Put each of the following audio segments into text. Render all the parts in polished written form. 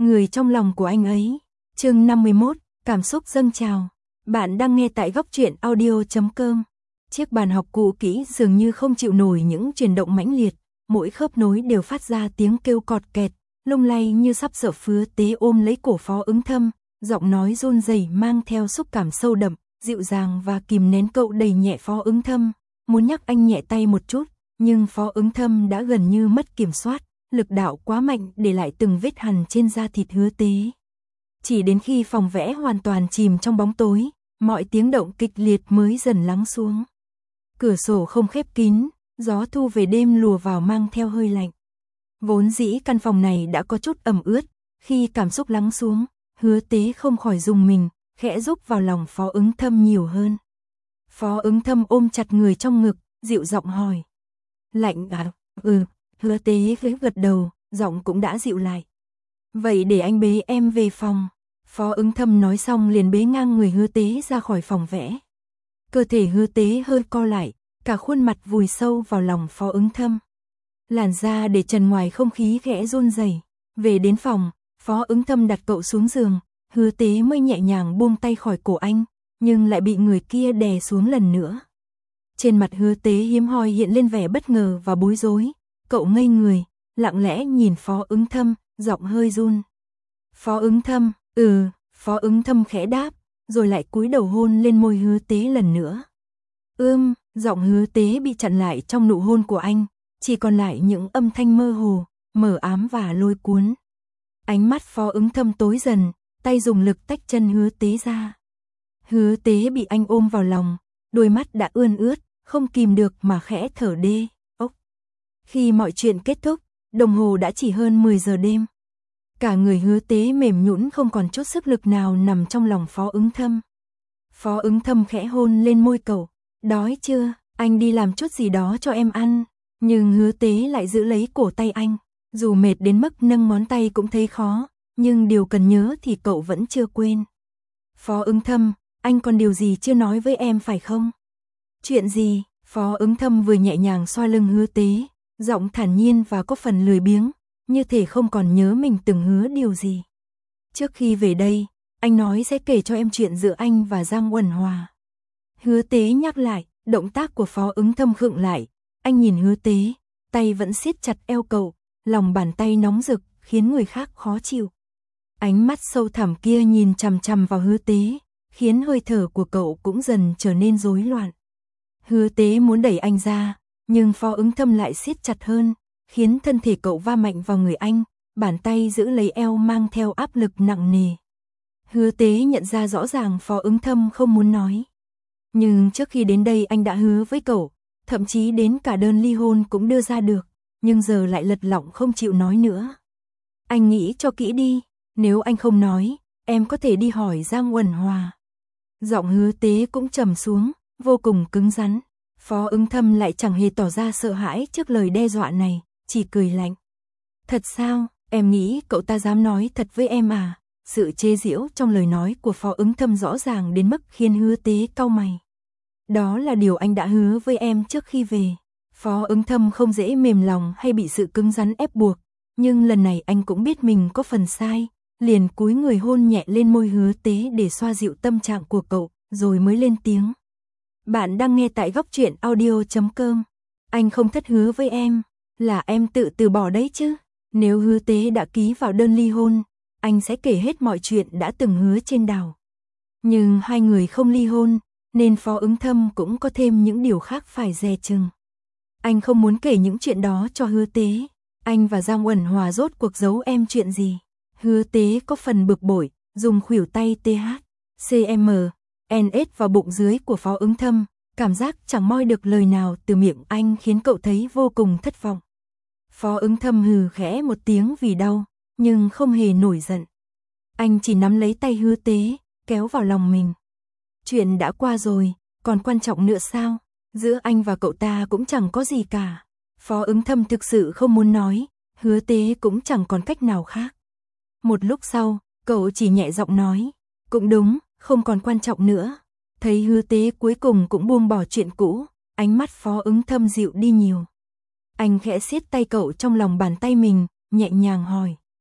người trong lòng của anh ấy. Chương 51, cảm xúc dâng trào. Bạn đang nghe tại góc truyện audio.com. Chiếc bàn học cũ kỹ dường như không chịu nổi những chuyển động mãnh liệt, mỗi khớp nối đều phát ra tiếng kêu cọt kẹt, lung lay như sắp sợ Hứa Tế ôm lấy cổ Phó Ứng Thâm, giọng nói run rẩy mang theo xúc cảm sâu đậm, dịu dàng và kìm nén cậu đẩy nhẹ Phó Ứng Thâm, muốn nhắc anh nhẹ tay một chút, nhưng Phó Ứng Thâm đã gần như mất kiểm soát, lực đạo quá mạnh để lại từng vết hằn trên da thịt Hứa Tế. Chỉ đến khi phòng vẽ hoàn toàn chìm trong bóng tối, mọi tiếng động kịch liệt mới dần lắng xuống. Cửa sổ không khép kín, gió thu về đêm lùa vào mang theo hơi lạnh. Vốn dĩ căn phòng này đã có chút ẩm ướt, khi cảm xúc lắng xuống, Hứa Tế không khỏi rùng mình, khẽ rúc vào lòng Phó Ứng Thâm nhiều hơn. Phó Ứng Thâm ôm chặt người trong ngực, dịu giọng hỏi. Lạnh à? Hứa Tế gật đầu, giọng cũng đã dịu lại. Vậy để anh bế em về phòng. Phó Ứng Thâm nói xong liền bế ngang người Hứa Tế ra khỏi phòng vẽ. Cơ thể Hứa Tế hơi co lại, cả khuôn mặt vùi sâu vào lòng Phó Ứng Thâm. Làn da để trần ngoài không khí khẽ run rẩy. Về đến phòng, Phó Ứng Thâm đặt cậu xuống giường, Hứa Tế mới nhẹ nhàng buông tay khỏi cổ anh, nhưng lại bị người kia đè xuống lần nữa. Trên mặt Hứa Tế hiếm hoi hiện lên vẻ bất ngờ và bối rối, cậu ngây người, lặng lẽ nhìn Phó Ứng Thâm, giọng hơi run. Phó Ứng Thâm, Phó Ứng Thâm khẽ đáp, rồi lại cúi đầu hôn lên môi Hứa Tế lần nữa. Giọng Hứa Tế bị chặn lại trong nụ hôn của anh, chỉ còn lại những âm thanh mơ hồ, mờ ám và lôi cuốn. Ánh mắt Phó Ứng Thâm tối dần, tay dùng lực tách chân Hứa Tế ra. Hứa Tế bị anh ôm vào lòng, đôi mắt đã ươn ướt, không kìm được mà khẽ thở đê. Khi mọi chuyện kết thúc, đồng hồ đã chỉ hơn 10 giờ đêm. Cả người Hứa Tế mềm nhũn không còn chút sức lực nào nằm trong lòng Phó Ứng Thâm. Phó Ứng Thâm khẽ hôn lên môi cậu. Đói chưa? Anh đi làm chút gì đó cho em ăn. Nhưng Hứa Tế lại giữ lấy cổ tay anh. Dù mệt đến mức nâng ngón tay cũng thấy khó, nhưng điều cần nhớ thì cậu vẫn chưa quên. Phó Ứng Thâm, anh còn điều gì chưa nói với em phải không? Chuyện gì? Phó Ứng Thâm vừa nhẹ nhàng xoa lưng Hứa Tế, giọng thản nhiên và có phần lười biếng, như thể không còn nhớ mình từng hứa điều gì. Trước khi về đây, anh nói sẽ kể cho em chuyện giữa anh và Giang Uẩn Hòa. Hứa Tế nhắc lại, động tác của Phó Ứng Thâm khựng lại, anh nhìn Hứa Tế, tay vẫn siết chặt eo cậu, lòng bàn tay nóng rực, khiến người khác khó chịu. Ánh mắt sâu thẳm kia nhìn chằm chằm vào Hứa Tế, khiến hơi thở của cậu cũng dần trở nên rối loạn. Hứa Tế muốn đẩy anh ra, nhưng Phó Ứng Thâm lại siết chặt hơn, khiến thân thể cậu va mạnh vào người anh, bàn tay giữ lấy eo mang theo áp lực nặng nề. Hứa Tế nhận ra rõ ràng Phó Ứng Thâm không muốn nói. Nhưng trước khi đến đây anh đã hứa với cậu, thậm chí đến cả đơn ly hôn cũng đưa ra được, nhưng giờ lại lật lọng không chịu nói nữa. Anh nghĩ cho kỹ đi, nếu anh không nói, em có thể đi hỏi Giang Uẩn Hòa. Giọng Hứa Tế cũng trầm xuống, vô cùng cứng rắn. Phó Ứng Thâm lại chẳng hề tỏ ra sợ hãi trước lời đe dọa này, chỉ cười lạnh. Thật sao, em nghĩ cậu ta dám nói thật với em à? Sự chế giễu trong lời nói của Phó Ứng Thâm rõ ràng đến mức khiến Hứa Tế cau mày. Đó là điều anh đã hứa với em trước khi về. Phó Ứng Thâm không dễ mềm lòng hay bị sự cứng rắn ép buộc, nhưng lần này anh cũng biết mình có phần sai, liền cúi người hôn nhẹ lên môi Hứa Tế để xoa dịu tâm trạng của cậu, rồi mới lên tiếng. Bạn đang nghe tại góc truyện audio.com. Anh không thất hứa với em, là em tự từ bỏ đấy chứ. Nếu Hứa Tế đã ký vào đơn ly hôn, anh sẽ kể hết mọi chuyện đã từng hứa trên đảo. Nhưng hai người không ly hôn, nên Phó Ứng Thâm cũng có thêm những điều khác phải dè chừng. Anh không muốn kể những chuyện đó cho Hứa Tế. Anh và Giang Uẩn Hòa rốt cuộc giấu em chuyện gì? Hứa Tế có phần bực bội, dùng khuỷu tay THCM NS vào bụng dưới của Phó Ứng Thâm, cảm giác chẳng moi được lời nào từ miệng anh khiến cậu thấy vô cùng thất vọng. Phó Ứng Thâm hừ khẽ một tiếng vì đau, nhưng không hề nổi giận. Anh chỉ nắm lấy tay Hứa Tế, kéo vào lòng mình. Chuyện đã qua rồi, còn quan trọng nữa sao? Giữa anh và cậu ta cũng chẳng có gì cả. Phó Ứng Thâm thực sự không muốn nói, Hứa Tế cũng chẳng còn cách nào khác. Một lúc sau, cậu chỉ nhẹ giọng nói, cũng đúng, không còn quan trọng nữa. Thấy Hứa Tế cuối cùng cũng buông bỏ chuyện cũ, ánh mắt Phó Ứng Thâm dịu đi nhiều. Anh khẽ siết tay cậu trong lòng bàn tay mình, nhẹ nhàng hỏi.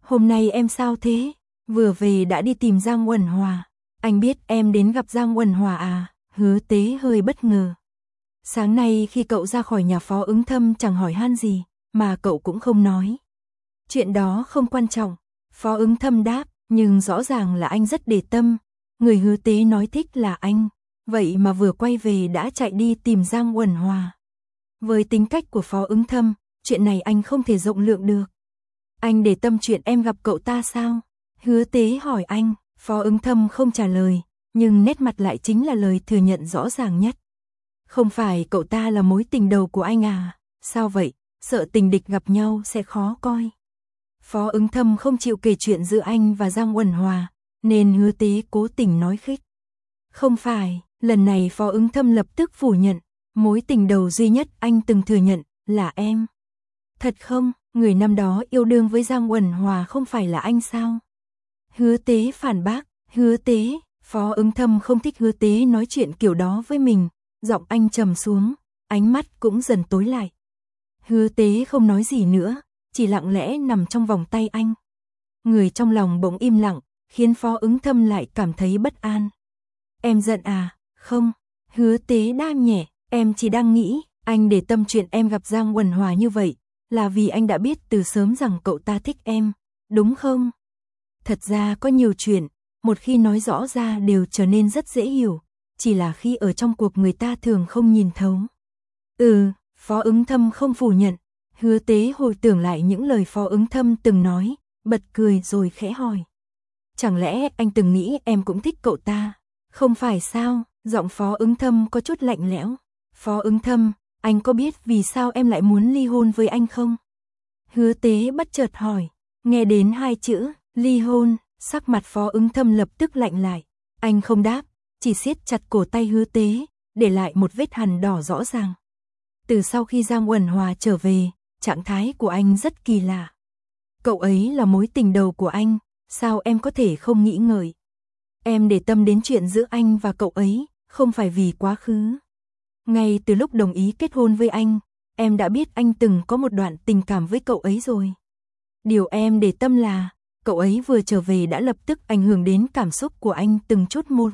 Hôm nay em sao thế? Vừa về đã đi tìm Giang Uẩn Hòa. Anh biết em đến gặp Giang Uẩn Hòa à? Hứa Tế hơi bất ngờ. Sáng nay khi cậu ra khỏi nhà Phó Ứng Thâm chẳng hỏi han gì, mà cậu cũng không nói. Chuyện đó không quan trọng, Phó Ứng Thâm đáp, nhưng rõ ràng là anh rất để tâm. Người Hứa Tế nói thích là anh, vậy mà vừa quay về đã chạy đi tìm Giang Uẩn Hòa. Với tính cách của Phó Ứng Thâm, chuyện này anh không thể rộng lượng được. Anh để tâm chuyện em gặp cậu ta sao? Hứa Tế hỏi anh, Phó Ứng Thâm không trả lời, nhưng nét mặt lại chính là lời thừa nhận rõ ràng nhất. Không phải cậu ta là mối tình đầu của anh à? Sao vậy? Sợ tình địch gặp nhau sẽ khó coi. Phó Ứng Thâm không chịu kể chuyện giữa anh và Giang Uẩn Hòa, nên Hứa Tế cố tình nói khích. Không phải, lần này Phó Ứng Thâm lập tức phủ nhận, mối tình đầu duy nhất anh từng thừa nhận là em. Thật không? Người năm đó yêu đương với Giang Uẩn Hòa không phải là anh sao? Hứa Tế phản bác, Hứa Tế, Phó Ứng Thâm không thích Hứa Tế nói chuyện kiểu đó với mình, giọng anh trầm xuống, ánh mắt cũng dần tối lại. Hứa Tế không nói gì nữa, chỉ lặng lẽ nằm trong vòng tay anh. Người trong lòng bỗng im lặng, khiến Phó Ứng Thâm lại cảm thấy bất an. Em giận à? Không. Hứa Tế đáp nhẹ, em chỉ đang nghĩ, anh để tâm chuyện em gặp Giang Uẩn Hòa như vậy, là vì anh đã biết từ sớm rằng cậu ta thích em, đúng không? Thật ra có nhiều chuyện, một khi nói rõ ra đều trở nên rất dễ hiểu, chỉ là khi ở trong cuộc người ta thường không nhìn thấu. Phó Ứng Thâm không phủ nhận. Hứa Tế hồi tưởng lại những lời Phó Ứng Thâm từng nói, bật cười rồi khẽ hỏi. Chẳng lẽ anh từng nghĩ em cũng thích cậu ta? Không phải sao? Giọng Phó Ứng Thâm có chút lạnh lẽo. Phó Ứng Thâm, anh có biết vì sao em lại muốn ly hôn với anh không? Hứa Tế bất chợt hỏi. Nghe đến hai chữ, ly hôn, sắc mặt Phó Ứng Thâm lập tức lạnh lại. Anh không đáp, chỉ siết chặt cổ tay Hứa Tế, để lại một vết hằn đỏ rõ ràng. Từ sau khi Giang Uẩn Hòa trở về, trạng thái của anh rất kỳ lạ. Cậu ấy là mối tình đầu của anh, sao em có thể không nghĩ ngợi? Em để tâm đến chuyện giữa anh và cậu ấy, không phải vì quá khứ. Ngay từ lúc đồng ý kết hôn với anh, em đã biết anh từng có một đoạn tình cảm với cậu ấy rồi. Điều em để tâm là, cậu ấy vừa trở về đã lập tức ảnh hưởng đến cảm xúc của anh từng chút một.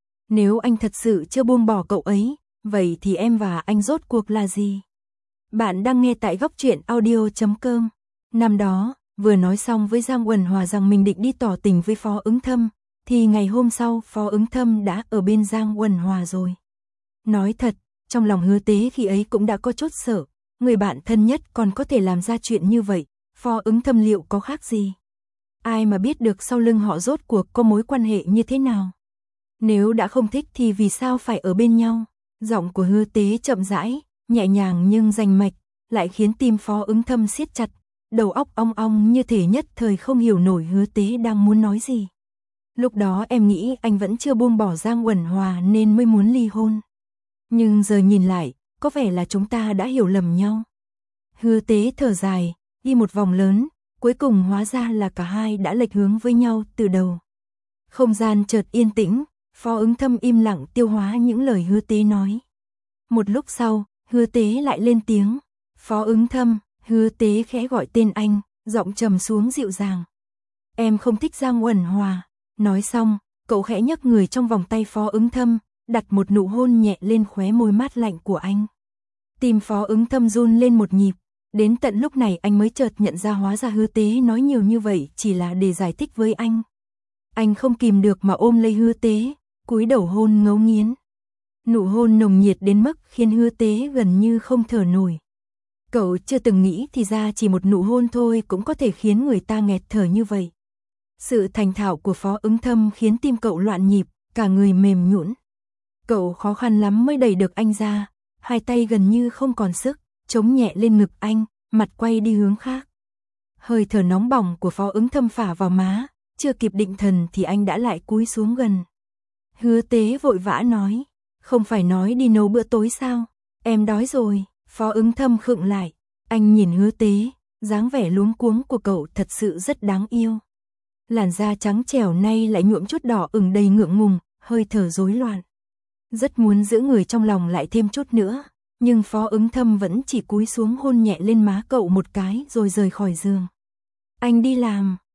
Nếu anh thật sự chưa buông bỏ cậu ấy, vậy thì em và anh rốt cuộc là gì? Bạn đang nghe tại góc truyện audio.com. Năm đó, vừa nói xong với Giang Uẩn Hòa rằng mình định đi tỏ tình với Phó Ứng Thâm, thì ngày hôm sau Phó Ứng Thâm đã ở bên Giang Uẩn Hòa rồi. Nói thật, trong lòng Hứa Tế khi ấy cũng đã có chút sợ, người bạn thân nhất còn có thể làm ra chuyện như vậy, Phó Ứng Thâm liệu có khác gì? Ai mà biết được sau lưng họ rốt cuộc có mối quan hệ như thế nào? Nếu đã không thích thì vì sao phải ở bên nhau? Giọng của Hứa Tế chậm rãi, nhẹ nhàng nhưng rành mạch, lại khiến tim Phó Ứng Thâm siết chặt, đầu óc ong ong như thể nhất thời không hiểu nổi Hứa Tế đang muốn nói gì. Lúc đó em nghĩ anh vẫn chưa buông bỏ Giang Uẩn Hòa nên mới muốn ly hôn. Nhưng giờ nhìn lại, có vẻ là chúng ta đã hiểu lầm nhau. Hứa Tế thở dài, đi một vòng lớn, cuối cùng hóa ra là cả hai đã lệch hướng với nhau từ đầu. Không gian chợt yên tĩnh, Phó Ứng Thâm im lặng tiêu hóa những lời Hứa Tế nói. Một lúc sau, Hứa Tế lại lên tiếng. Phó Ứng Thâm. Hứa Tế khẽ gọi tên anh, giọng trầm xuống dịu dàng. Em không thích Giang Uẩn Hòa. Nói xong, cậu khẽ nhấc người trong vòng tay Phó Ứng Thâm, đặt một nụ hôn nhẹ lên khóe môi mát lạnh của anh. Tim Phó Ứng Thâm run lên một nhịp. Đến tận lúc này anh mới chợt nhận ra hóa ra Hứa Tế nói nhiều như vậy chỉ là để giải thích với anh. Anh không kìm được mà ôm lấy Hứa Tế, cúi đầu hôn ngấu nghiến. Nụ hôn nồng nhiệt đến mức khiến Hứa Tế gần như không thở nổi. Cậu chưa từng nghĩ thì ra chỉ một nụ hôn thôi cũng có thể khiến người ta nghẹt thở như vậy. Sự thành thạo của Phó Ứng Thâm khiến tim cậu loạn nhịp, cả người mềm nhũn. Cậu khó khăn lắm mới đẩy được anh ra, hai tay gần như không còn sức, chống nhẹ lên ngực anh, mặt quay đi hướng khác. Hơi thở nóng bỏng của Phó Ứng Thâm phả vào má, chưa kịp định thần thì anh đã lại cúi xuống gần. Hứa Tế vội vã nói, không phải nói đi nấu bữa tối sao? Em đói rồi. Phó Ứng Thâm khựng lại, anh nhìn Hứa Tế, dáng vẻ luống cuống của cậu thật sự rất đáng yêu. Làn da trắng trẻo nay lại nhuộm chút đỏ ửng đầy ngượng ngùng, hơi thở rối loạn. Rất muốn giữ người trong lòng lại thêm chút nữa, nhưng Phó Ứng Thâm vẫn chỉ cúi xuống hôn nhẹ lên má cậu một cái rồi rời khỏi giường. Anh đi làm,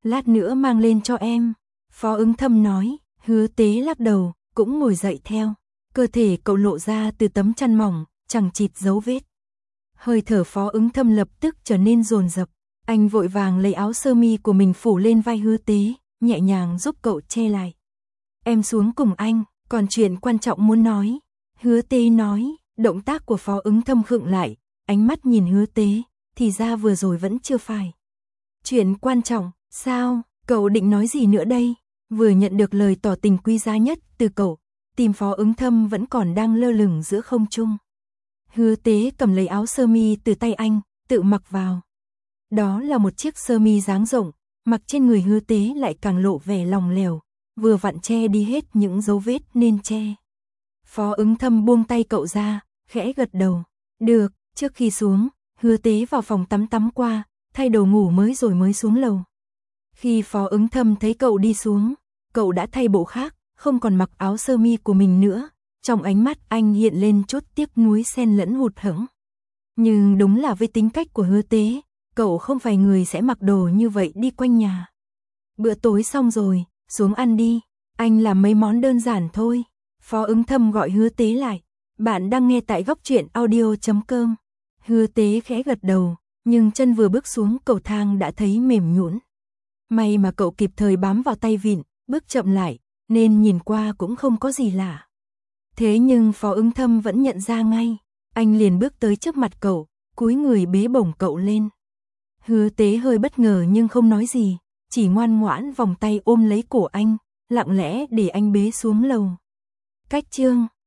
Lát nữa mang lên cho em. Phó Ứng Thâm nói, Hứa Tế lắc đầu, cũng ngồi dậy theo. Cơ thể cậu lộ ra từ tấm chăn mỏng, chẳng chịt dấu vết. Hơi thở Phó Ứng Thâm lập tức trở nên dồn dập. Anh vội vàng lấy áo sơ mi của mình phủ lên vai Hứa Tế, nhẹ nhàng giúp cậu che lại. Em xuống cùng anh, còn chuyện quan trọng muốn nói. Hứa Tế nói, động tác của Phó Ứng Thâm khựng lại, ánh mắt nhìn Hứa Tế, thì ra vừa rồi vẫn chưa phải. Chuyện quan trọng, sao, cậu định nói gì nữa đây? Vừa nhận được lời tỏ tình quý giá nhất từ cậu, tim Phó Ứng Thâm vẫn còn đang lơ lửng giữa không trung. Hứa Tế cầm lấy áo sơ mi từ tay anh, tự mặc vào. Đó là một chiếc sơ mi dáng rộng, mặc trên người Hứa Tế lại càng lộ vẻ lòng lẻo, vừa vặn che đi hết những dấu vết nên che. Phó Ứng Thâm buông tay cậu ra, khẽ gật đầu. Được, trước khi xuống, Hứa Tế vào phòng tắm qua, thay đồ ngủ mới xuống lầu. Khi Phó Ứng Thâm thấy cậu đi xuống, cậu đã thay bộ khác, không còn mặc áo sơ mi của mình nữa. Trong ánh mắt anh hiện lên chút tiếc nuối xen lẫn hụt hẫng. Nhưng đúng là với tính cách của Hứa Tế, cậu không phải người sẽ mặc đồ như vậy đi quanh nhà. Bữa tối xong rồi, xuống ăn đi, anh làm mấy món đơn giản thôi. Phó Ứng Thâm gọi Hứa Tế lại. Bạn đang nghe tại góc truyện audio.com. Hứa Tế khẽ gật đầu, nhưng chân vừa bước xuống cầu thang đã thấy mềm nhũn. May mà cậu kịp thời bám vào tay vịn, bước chậm lại, nên nhìn qua cũng không có gì lạ. Thế nhưng Phó Ứng Thâm vẫn nhận ra ngay, anh liền bước tới trước mặt cậu, cúi người bế bổng cậu lên. Hứa Tế hơi bất ngờ nhưng không nói gì, chỉ ngoan ngoãn vòng tay ôm lấy cổ anh, lặng lẽ để anh bế xuống lầu. Cách chương